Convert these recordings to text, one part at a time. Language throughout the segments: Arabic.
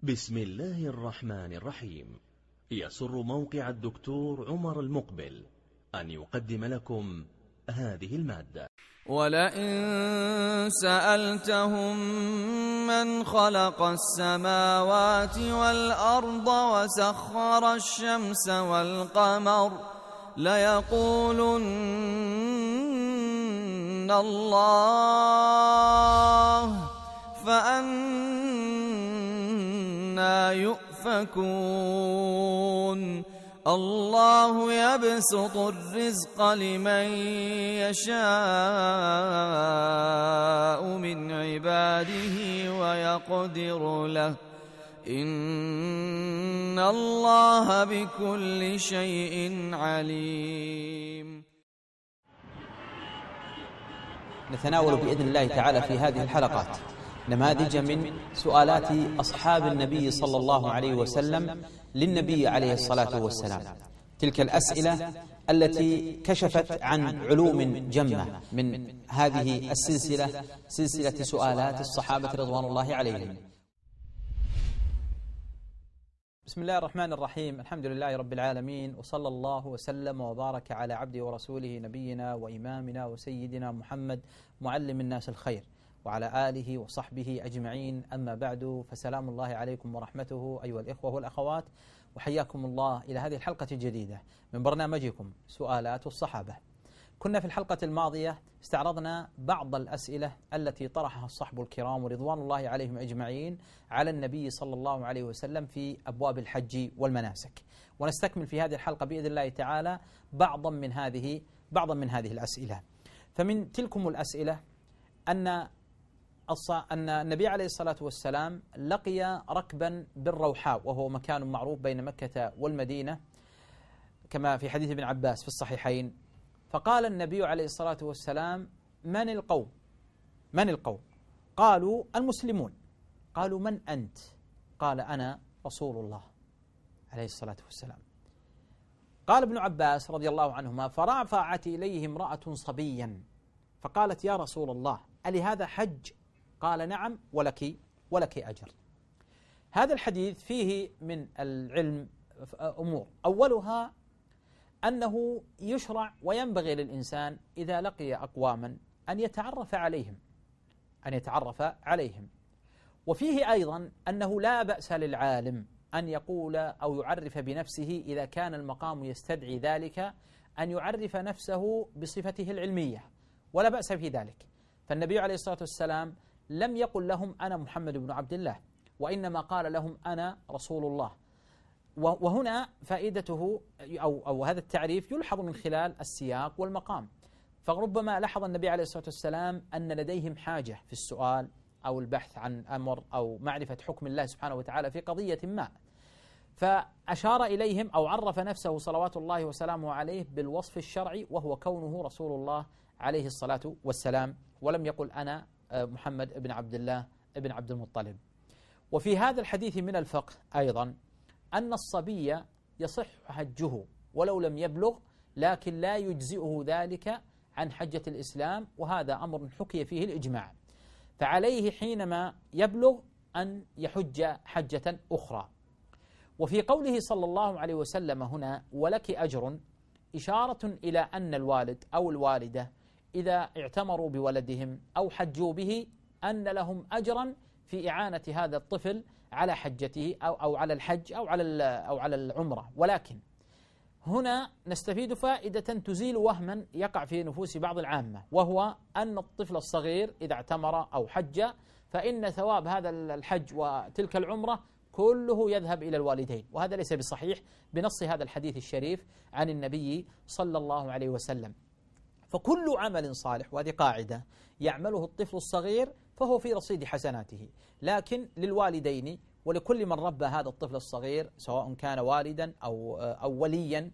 بسم الله الرحمن الرحيم. يسر موقع الدكتور عمر المقبل أن يقدم لكم هذه المادة. ولئن سألتهم من خلق السماوات والأرض وسخر الشمس والقمر ليقولن الله فأنى يؤفكون الله يبسط الرزق لمن يشاء من عباده ويقدر له إن الله بكل شيء عليم. نتناول بإذن الله تعالى في هذه الحلقات نماذج من سؤالات أصحاب النبي صلى الله عليه وسلم للنبي عليه الصلاة والسلام، تلك الأسئلة التي كشفت عن علوم جمة من هذه السلسلة، سلسلة سؤالات الصحابة رضوان الله عليهم. بسم الله الرحمن الرحيم، الحمد لله رب العالمين، وصلى الله وسلم وبارك على عبده ورسوله نبينا وإمامنا وسيدنا محمد معلم الناس الخير وعلى آله وصحبه أجمعين. أما بعد، فسلام الله عليكم ورحمته أيها الإخوة والأخوات، وحياكم الله إلى هذه الحلقة الجديدة من برنامجكم سؤالات الصحابة. كنا في الحلقة الماضية استعرضنا بعض الأسئلة التي طرحها الصحب الكرام رضوان الله عليهم أجمعين على النبي صلى الله عليه وسلم في أبواب الحج والمناسك، ونستكمل في هذه الحلقة بإذن الله تعالى بعضا من هذه الأسئلة. فمن تلكم الأسئلة أن النبي عليه الصلاة والسلام لقي ركبا بالروحاء، وهو مكان معروف بين مكة والمدينة كما في حديث ابن عباس في الصحيحين. فقال النبي عليه الصلاة والسلام: من القوم؟ قالوا: المسلمون. قالوا: من أنت؟ قال: أنا رسول الله عليه الصلاة والسلام. قال ابن عباس رضي الله عنهما: فرفعت إليه امرأة صبيا فقالت: يا رسول الله، ألهذا حج؟ قال: نعم، ولك أجر. هذا الحديث فيه من العلم أمور، أولها أنه يشرع وينبغي للإنسان إذا لقي أقواما أن يتعرف عليهم. وفيه أيضا أنه لا بأس للعالم أن يقول أو يعرف بنفسه إذا كان المقام يستدعي ذلك، أن يعرف نفسه بصفته العلمية، ولا بأس في ذلك. فالنبي عليه الصلاة والسلام لم يقل لهم أنا محمد بن عبد الله، وإنما قال لهم أنا رسول الله. وهنا فائدته أو هذا التعريف يلحظ من خلال السياق والمقام. فربما لاحظ النبي عليه الصلاة والسلام أن لديهم حاجة في السؤال أو البحث عن أمر أو معرفة حكم الله سبحانه وتعالى في قضية ما، فأشار إليهم أو عرف نفسه صلوات الله وسلامه عليه بالوصف الشرعي، وهو كونه رسول الله عليه الصلاة والسلام، ولم يقل أنا محمد بن عبد الله بن عبد المطلب. وفي هذا الحديث من الفقه أيضا أن الصبي يصح حجه ولو لم يبلغ، لكن لا يجزئه ذلك عن حجة الإسلام، وهذا أمر حكي فيه الإجماع. فعليه حينما يبلغ أن يحج حجة أخرى. وفي قوله صلى الله عليه وسلم هنا ولك أجر، إشارة إلى أن الوالد أو الوالدة إذا اعتمروا بولدهم أو حجوا به أن لهم أجرا في إعانة هذا الطفل على حجته أو على الحج أو على العمرة. ولكن هنا نستفيد فائدة تزيل وهما يقع في نفوس بعض العامة، وهو أن الطفل الصغير إذا اعتمر أو حج فإن ثواب هذا الحج وتلك العمرة كله يذهب إلى الوالدين، وهذا ليس بصحيح بنص هذا الحديث الشريف عن النبي صلى الله عليه وسلم. فكل عمل صالح، وهذه قاعدة، يعمله الطفل الصغير فهو في رصيد حسناته، لكن للوالدين ولكل من ربى هذا الطفل الصغير سواء كان والدا أو وليا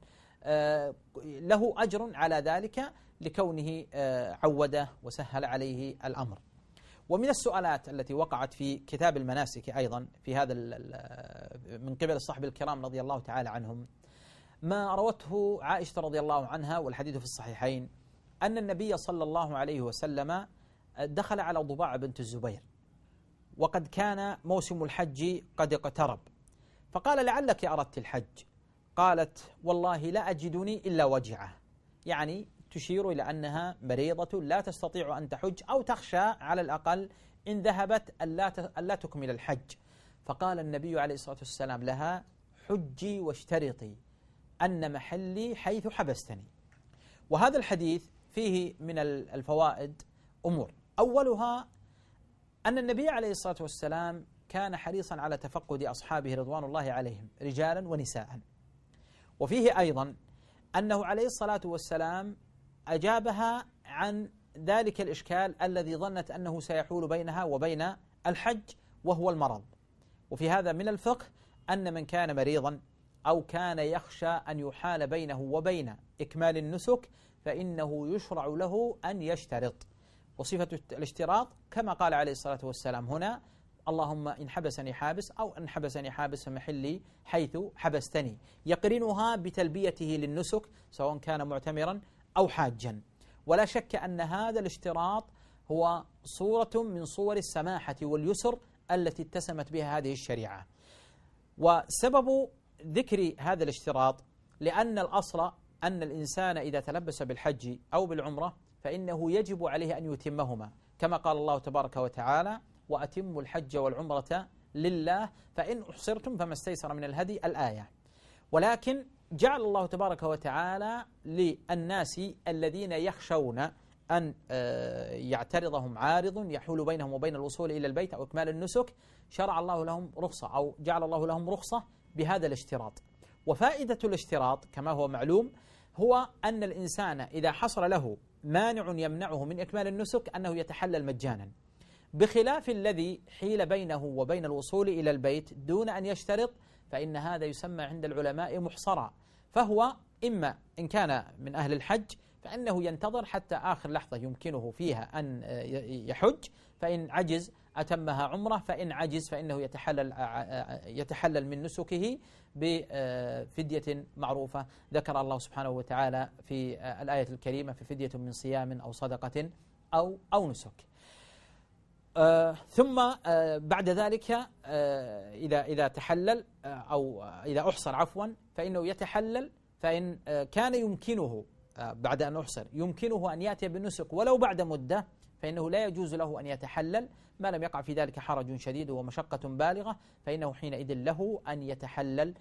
له أجر على ذلك لكونه عوده وسهل عليه الأمر. ومن السؤالات التي وقعت في كتاب المناسك أيضا في هذا من قبل الصحابة الكرام رضي الله تعالى عنهم، ما روته عائشة رضي الله عنها والحديث في الصحيحين أن النبي صلى الله عليه وسلم دخل على ضباع بنت الزبير وقد كان موسم الحج قد اقترب، فقال: لعلك أردت الحج؟ قالت: والله لا أجدني إلا وجعه، يعني تشير إلى أنها مريضة لا تستطيع أن تحج، أو تخشى على الأقل إن ذهبت ألا تكمل الحج. فقال النبي عليه الصلاة والسلام لها: حجي واشترطي أن محلي حيث حبستني. وهذا الحديث فيه من الفوائد أمور، أولها أن النبي عليه الصلاة والسلام كان حريصا على تفقد أصحابه رضوان الله عليهم رجالا ونساء. وفيه أيضا أنه عليه الصلاة والسلام أجابها عن ذلك الإشكال الذي ظنت أنه سيحول بينها وبين الحج، وهو المرض. وفي هذا من الفقه أن من كان مريضا أو كان يخشى أن يحال بينه وبين إكمال النسك فإنه يشرع له أن يشترط. وصفة الاشتراط كما قال عليه الصلاة والسلام هنا: اللهم إن حبسني حابس، أو إن حبسني حابس فمحلي حيث حبستني، يقرنها بتلبيته للنسك سواء كان معتمرا أو حاجا. ولا شك أن هذا الاشتراط هو صورة من صور السماحة واليسر التي اتسمت بها هذه الشريعة. وسبب ذكر هذا الاشتراط لأن الأصل أن الإنسان إذا تلبس بالحج أو بالعمرة فإنه يجب عليه أن يتمهما، كما قال الله تبارك وتعالى: وأتموا الحج والعمرة لله فإن أحصرتم فما استيسر من الهدي، الآية. ولكن جعل الله تبارك وتعالى للناس الذين يخشون أن يعترضهم عارض يحول بينهم وبين الوصول إلى البيت أو إكمال النسك، شرع الله لهم رخصة، أو جعل الله لهم رخصة بهذا الاشتراط. وفائدة الاشتراط كما هو معلوم هو أن الإنسان إذا حصل له مانع يمنعه من إكمال النسك أنه يتحلل مجانا، بخلاف الذي حيل بينه وبين الوصول إلى البيت دون أن يشترط، فإن هذا يسمى عند العلماء محصرا. فهو إما إن كان من أهل الحج فإنه ينتظر حتى آخر لحظة يمكنه فيها أن يحج، فإن عجز أتمها عمره، فإن عجز فإنه يتحلل من نسكه بفدية معروفة ذكر الله سبحانه وتعالى في الآية الكريمة: في فدية من صيام أو صدقة أو نسك. ثم بعد ذلك إذا تحلل أو إذا أحصر عفوا فإنه يتحلل، فإن كان يمكنه بعد أن أحصر يمكنه أن يأتي بالنسك ولو بعد مدة فإنه لا يجوز له أن يتحلل ما لم يقع في ذلك حرج شديد ومشقة بالغة، فإنه حينئذ له أن يتحلل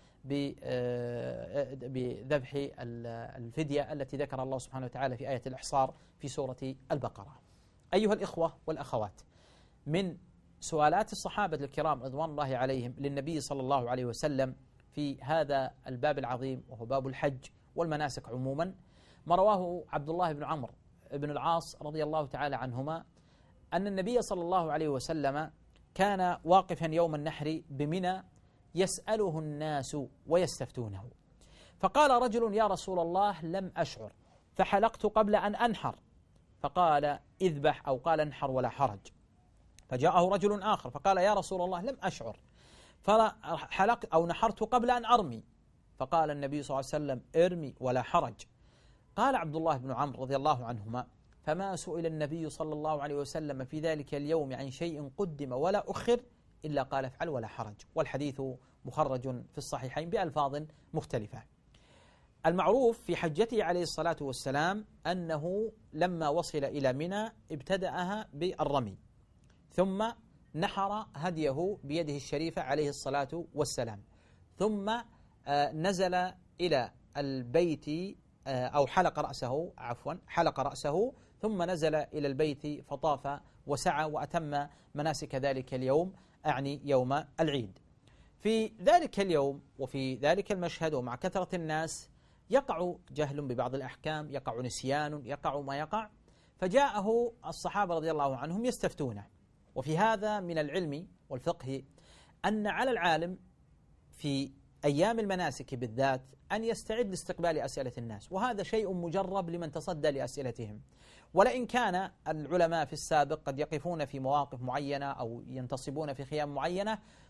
بذبح الفدية التي ذكر الله سبحانه وتعالى في آية الإحصار في سورة البقرة. أيها الإخوة والأخوات، من سؤالات الصحابة الكرام رضوان الله عليهم للنبي صلى الله عليه وسلم في هذا الباب العظيم وهو باب الحج والمناسك عموما ما رواه عبد الله بن عمرو بن العاص رضي الله تعالى عنهما أن النبي صلى الله عليه وسلم كان واقفا يوم النحر بمنى يسأله الناس ويستفتونه، فقال رجل: يا رسول الله لم أشعر فحلقت قبل أن أنحر، فقال: اذبح، أو قال: انحر ولا حرج. فجاءه رجل آخر فقال: يا رسول الله لم أشعر فحلقت أو نحرت قبل أن أرمي، فقال النبي صلى الله عليه وسلم: ارمي ولا حرج. قال عبد الله بن عمرو رضي الله عنهما: فما سئل النبي صلى الله عليه وسلم في ذلك اليوم عن شيء قدم ولا أخر إلا قال: افعل ولا حرج. والحديث مخرج في الصحيحين بألفاظ مختلفة. المعروف في حجته عليه الصلاة والسلام أنه لما وصل إلى منى ابتدأها بالرمي، ثم نحر هديه بيده الشريفة عليه الصلاة والسلام، ثم نزل إلى البيت أو حلق رأسه ثم نزل إلى البيت فطاف وسعى وأتم مناسك ذلك اليوم، أعني يوم العيد. في ذلك اليوم وفي ذلك المشهد ومع كثرة الناس يقع جهل ببعض الأحكام، يقع نسيان، يقع ما يقع، فجاءه الصحابة رضي الله عنهم يستفتونه. وفي هذا من العلم والفقه أن على العالم في أيام المناسك بالذات أن يستعد لاستقبال أسئلة الناس، وهذا شيء مجرب لمن تصدى لأسئلتهم. ولئن كان العلماء في السابق قد يقفون في مواقف معينة أو ينتصبون في خيام معينة،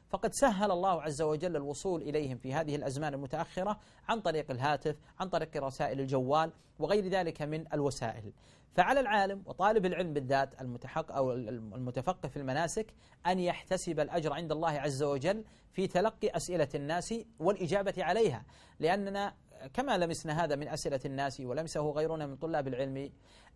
فقد سهل الله عز وجل الوصول إليهم في هذه الأزمان المتأخرة عن طريق الهاتف، عن طريق رسائل الجوال وغير ذلك من الوسائل. فعلى العالم وطالب العلم بالذات المتحقق أو المتفقه في المناسك أن يحتسب الأجر عند الله عز وجل في تلقي أسئلة الناس والإجابة عليها، لأننا كما لمسنا هذا من أسئلة الناس ولمسه غيرنا من طلاب العلم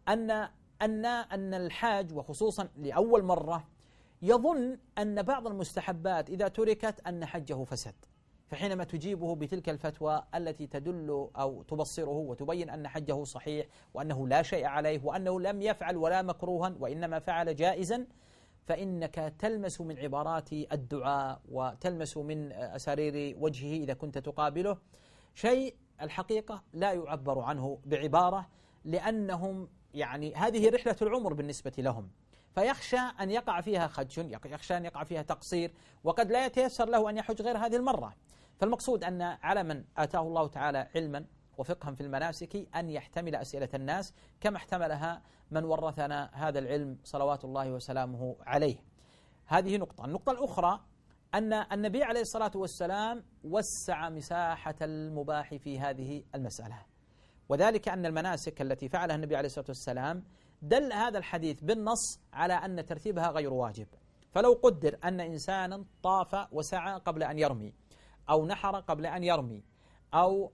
أن الحاج وخصوصا لأول مرة يظن أن بعض المستحبات إذا تركت أن حجه فسد، فحينما تجيبه بتلك الفتوى التي تدل أو تبصره وتبين أن حجه صحيح وأنه لا شيء عليه وأنه لم يفعل ولا مكروها وإنما فعل جائزا، فإنك تلمس من عبارات الدعاء وتلمس من أسارير وجهه إذا كنت تقابله شيء الحقيقة لا يعبر عنه بعبارة، لأنهم يعني هذه رحلة العمر بالنسبة لهم، فيخشى أن يقع فيها خدش، يخشى أن يقع فيها تقصير، وقد لا يتيسر له أن يحج غير هذه المرة. فالمقصود أن على من آتاه الله تعالى علما وفقها في المناسك أن يحتمل أسئلة الناس كما احتملها من ورثنا هذا العلم صلوات الله وسلامه عليه. هذه نقطة. النقطة الأخرى أن النبي عليه الصلاة والسلام وسع مساحة المباح في هذه المسألة، وذلك أن المناسك التي فعلها النبي عليه الصلاة والسلام دل هذا الحديث بالنص على أن ترتيبها غير واجب. فلو قدر أن إنسانا طاف وسعى قبل أن يرمي، أو نحر قبل أن يرمي، أو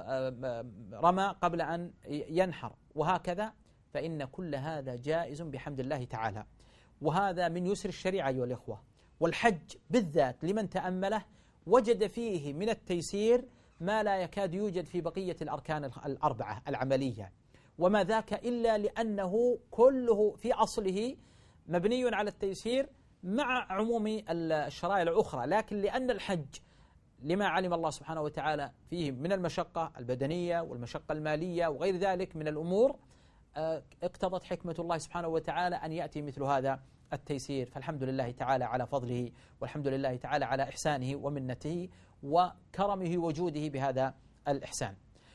رمى قبل أن ينحر وهكذا، فإن كل هذا جائز بحمد الله تعالى، وهذا من يسر الشريعة أيها الإخوة. والحج بالذات لمن تأمله وجد فيه من التيسير ما لا يكاد يوجد في بقية الأركان الأربعة العملية، وما ذاك إلا لأنه كله في أصله مبني على التيسير مع عموم الشرائع الأخرى، لكن لأن الحج لما علم الله سبحانه وتعالى فيه من المشقة البدنية والمشقة المالية وغير ذلك من الأمور، اقتضت حكمة الله سبحانه وتعالى أن يأتي مثل هذا التيسير. فالحمد لله تعالى على فضله، والحمد لله تعالى على إحسانه ومنته وكرمه وجوده بهذا الإحسان.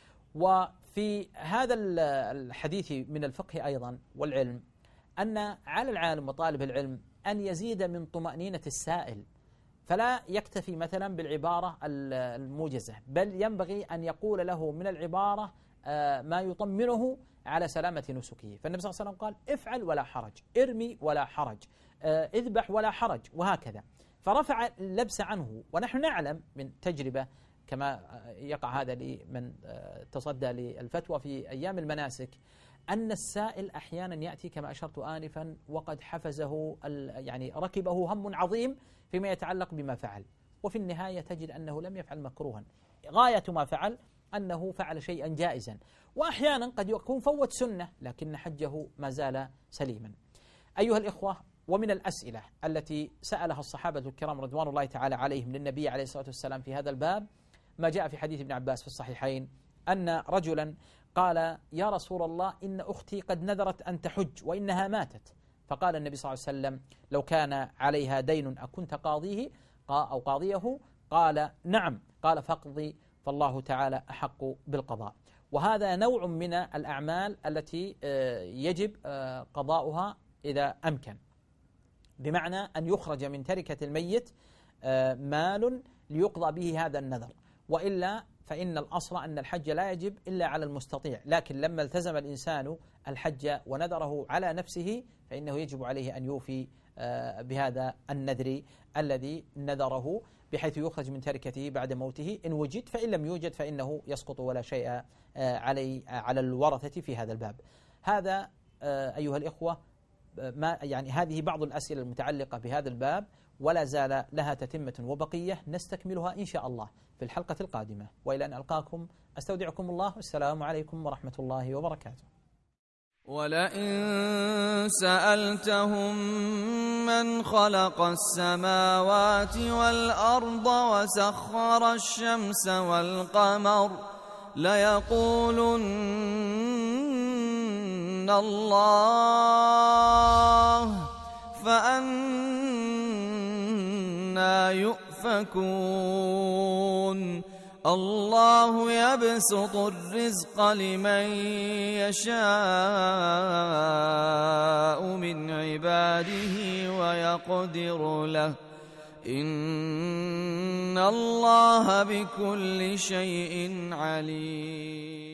وفي هذا الحديث من الفقه أيضا والعلم أن على العالم وطالب العلم أن يزيد من طمأنينة السائل، فلا يكتفي مثلا بالعبارة الموجزة، بل ينبغي أن يقول له من العبارة ما يطمنه على سلامة نسكه. فالنبي صلى الله عليه وسلم قال افعل ولا حرج، ارمي ولا حرج، اذبح ولا حرج، وهكذا. فرفع اللبس عنه. ونحن نعلم من تجربة كما يقع هذا لمن تصدى للفتوى في أيام المناسك أن السائل أحيانا يأتي كما أشرت آنفا وقد حفزه يعني ركبه هم عظيم فيما يتعلق بما فعل، وفي النهاية تجد أنه لم يفعل مكروها، غاية ما فعل أنه فعل شيئا جائزا، وأحيانا قد يكون فوت سنة لكن حجه ما زال سليما. أيها الإخوة، ومن الأسئلة التي سألها الصحابة الكرام رضوان الله تعالى عليهم للنبي عليه الصلاة والسلام في هذا الباب ما جاء في حديث ابن عباس في الصحيحين أن رجلا قال يا رسول الله إن أختي قد نذرت أن تحج وإنها ماتت، فقال النبي صلى الله عليه وسلم لو كان عليها دين أكنت قاضيه أو قاضيه؟ قال نعم. قال فاقضي فالله تعالى أحق بالقضاء. وهذا نوع من الأعمال التي يجب قضاؤها إذا أمكن، بمعنى أن يخرج من تركة الميت مال ليقضى به هذا النذر، وإلا فإن الأصل أن الحج لا يجب إلا على المستطيع، لكن لما التزم الإنسان الحج ونذره على نفسه فإنه يجب عليه أن يوفي بهذا النذر الذي نذره، بحيث يخرج من تركته بعد موته إن وجد، فإن لم يوجد فإنه يسقط ولا شيء على الورثة في هذا الباب. هذا أيها الإخوة ما يعني هذه بعض الأسئلة المتعلقة بهذا الباب، ولا زال لها تتمة وبقية نستكملها إن شاء الله في الحلقة القادمة. وإلى أن ألقاكم أستودعكم الله، والسلام عليكم ورحمة الله وبركاته. ولئن سألتهم من خلق السماوات والأرض وسخر الشمس والقمر ليقولن الله فأنى يؤفكون. الله يبسط الرزق لمن يشاء من عباده ويقدر له إن الله بكل شيء عليم.